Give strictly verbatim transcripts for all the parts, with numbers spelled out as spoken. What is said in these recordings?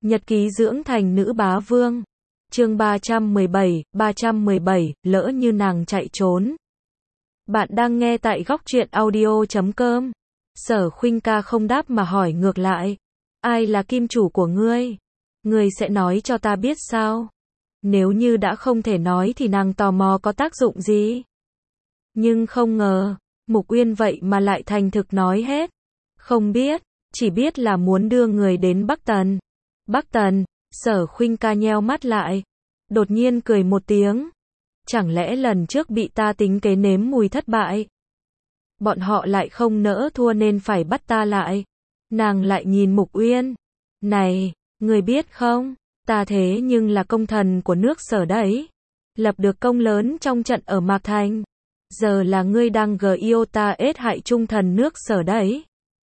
Nhật ký dưỡng thành nữ bá vương. Chương ba trăm mười bảy, ba trăm mười bảy, lỡ như nàng chạy trốn. Bạn đang nghe tại góc truyện audio chấm com. Sở Khuynh ca không đáp mà hỏi ngược lại. Ai là kim chủ của ngươi? Ngươi sẽ nói cho ta biết sao? Nếu như đã không thể nói thì nàng tò mò có tác dụng gì? Nhưng không ngờ, Mục Uyên vậy mà lại thành thực nói hết. Không biết, chỉ biết là muốn đưa người đến Bắc Tần. Bắc Tần, Sở Khuynh ca nheo mắt lại. Đột nhiên cười một tiếng. Chẳng lẽ lần trước bị ta tính kế nếm mùi thất bại? Bọn họ lại không nỡ thua nên phải bắt ta lại. Nàng lại nhìn Mục Uyên. Này, người biết không, ta thế nhưng là công thần của nước Sở đấy. Lập được công lớn trong trận ở Mạc Thành. Giờ là ngươi đang gờ yêu ta ết hại trung thần nước Sở đấy.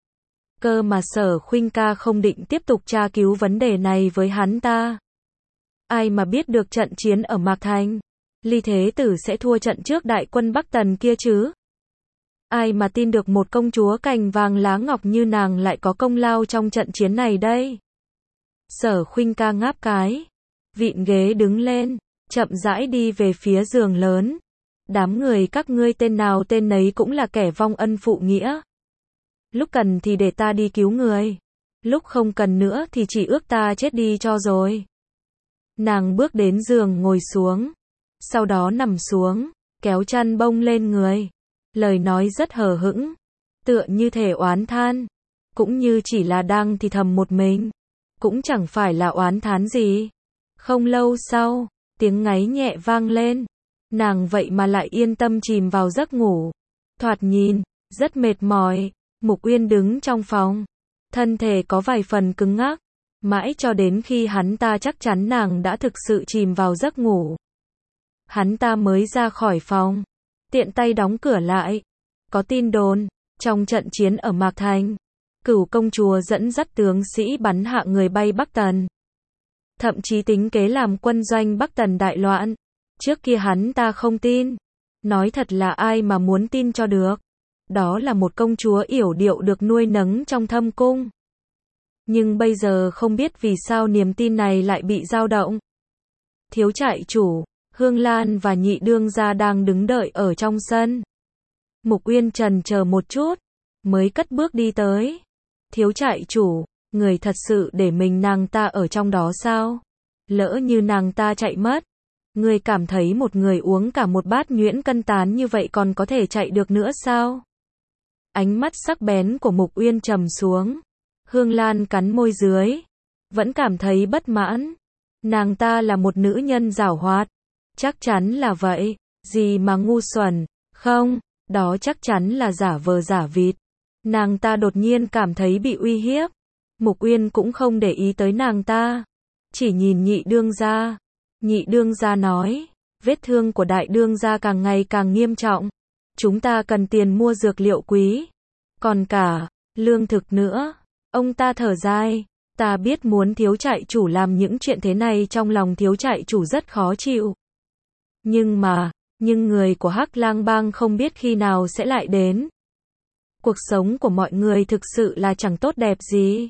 Cơ mà Sở Khuynh ca không định tiếp tục tra cứu vấn đề này với hắn ta. Ai mà biết được trận chiến ở Mạc Thành, Ly Thế Tử sẽ thua trận trước đại quân Bắc Tần kia chứ? Ai mà tin được một công chúa cành vàng lá ngọc như nàng lại có công lao trong trận chiến này đây? Sở Khuynh ca ngáp cái, vịn ghế đứng lên, chậm rãi đi về phía giường lớn. Đám người các ngươi tên nào tên nấy cũng là kẻ vong ân phụ nghĩa. Lúc cần thì để ta đi cứu người, lúc không cần nữa thì chỉ ước ta chết đi cho rồi. Nàng bước đến giường ngồi xuống, sau đó nằm xuống, kéo chăn bông lên người. Lời nói rất hờ hững, tựa như thể oán than, cũng như chỉ là đang thì thầm một mình, cũng chẳng phải là oán thán gì. Không lâu sau, tiếng ngáy nhẹ vang lên, nàng vậy mà lại yên tâm chìm vào giấc ngủ. Thoạt nhìn, rất mệt mỏi. Mục Uyên đứng trong phòng, thân thể có vài phần cứng ngắc, mãi cho đến khi hắn ta chắc chắn nàng đã thực sự chìm vào giấc ngủ. Hắn ta mới ra khỏi phòng, tiện tay đóng cửa lại. Có tin đồn, trong trận chiến ở Mạc Thành, Cửu công chúa dẫn dắt tướng sĩ bắn hạ người bay Bắc Tần. Thậm chí tính kế làm quân doanh Bắc Tần đại loạn. Trước kia hắn ta không tin. Nói thật là ai mà muốn tin cho được. Đó là một công chúa yểu điệu được nuôi nấng trong thâm cung. Nhưng bây giờ không biết vì sao niềm tin này lại bị dao động. Thiếu trại chủ, Hương Lan và nhị đương gia đang đứng đợi ở trong sân. Mục Uyên chần chờ một chút, mới cất bước đi tới. Thiếu trại chủ, người thật sự để mình nàng ta ở trong đó sao? Lỡ như nàng ta chạy mất, người cảm thấy một người uống cả một bát nhuyễn cân tán như vậy còn có thể chạy được nữa sao? Ánh mắt sắc bén của Mục Uyên trầm xuống. Hương Lan cắn môi dưới, vẫn cảm thấy bất mãn. Nàng ta là một nữ nhân giảo hoạt. Chắc chắn là vậy, gì mà ngu xuẩn, không, đó chắc chắn là giả vờ giả vịt. Nàng ta đột nhiên cảm thấy bị uy hiếp. Mục Uyên cũng không để ý tới nàng ta, chỉ nhìn nhị đương gia. Nhị đương gia nói, vết thương của đại đương gia càng ngày càng nghiêm trọng. Chúng ta cần tiền mua dược liệu quý, còn cả lương thực nữa. Ông ta thở dài, ta biết muốn thiếu trại chủ làm những chuyện thế này trong lòng thiếu trại chủ rất khó chịu. Nhưng mà, nhưng người của Hắc Lang Bang không biết khi nào sẽ lại đến. Cuộc sống của mọi người thực sự là chẳng tốt đẹp gì.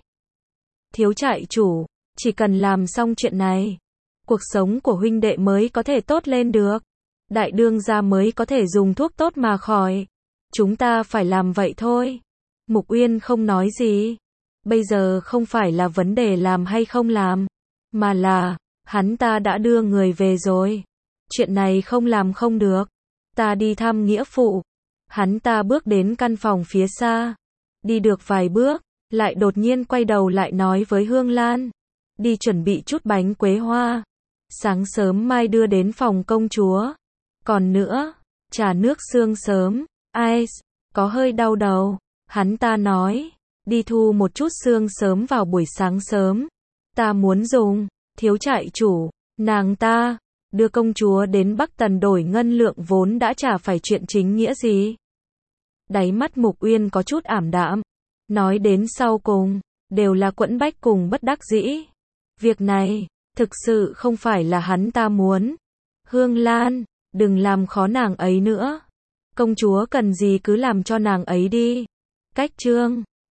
Thiếu trại chủ, chỉ cần làm xong chuyện này, cuộc sống của huynh đệ mới có thể tốt lên được. Đại đương gia mới có thể dùng thuốc tốt mà khỏi. Chúng ta phải làm vậy thôi. Mục Uyên không nói gì. Bây giờ không phải là vấn đề làm hay không làm, mà là, hắn ta đã đưa người về rồi. Chuyện này không làm không được. Ta đi thăm nghĩa phụ. Hắn ta bước đến căn phòng phía xa. Đi được vài bước, lại đột nhiên quay đầu lại nói với Hương Lan. Đi chuẩn bị chút bánh quế hoa. Sáng sớm mai đưa đến phòng công chúa. Còn nữa, trà nước sương sớm, ice, có hơi đau đầu. Hắn ta nói, đi thu một chút sương sớm vào buổi sáng sớm. Ta muốn dùng, thiếu trại chủ, nàng ta, đưa công chúa đến Bắc Tần đổi ngân lượng vốn đã chả phải chuyện chính nghĩa gì. Đáy mắt Mục Uyên có chút ảm đạm. Nói đến sau cùng, đều là quẫn bách cùng bất đắc dĩ. Việc này, thực sự không phải là hắn ta muốn. Hương Lan, đừng làm khó nàng ấy nữa. Công chúa cần gì cứ làm cho nàng ấy đi. Cách chương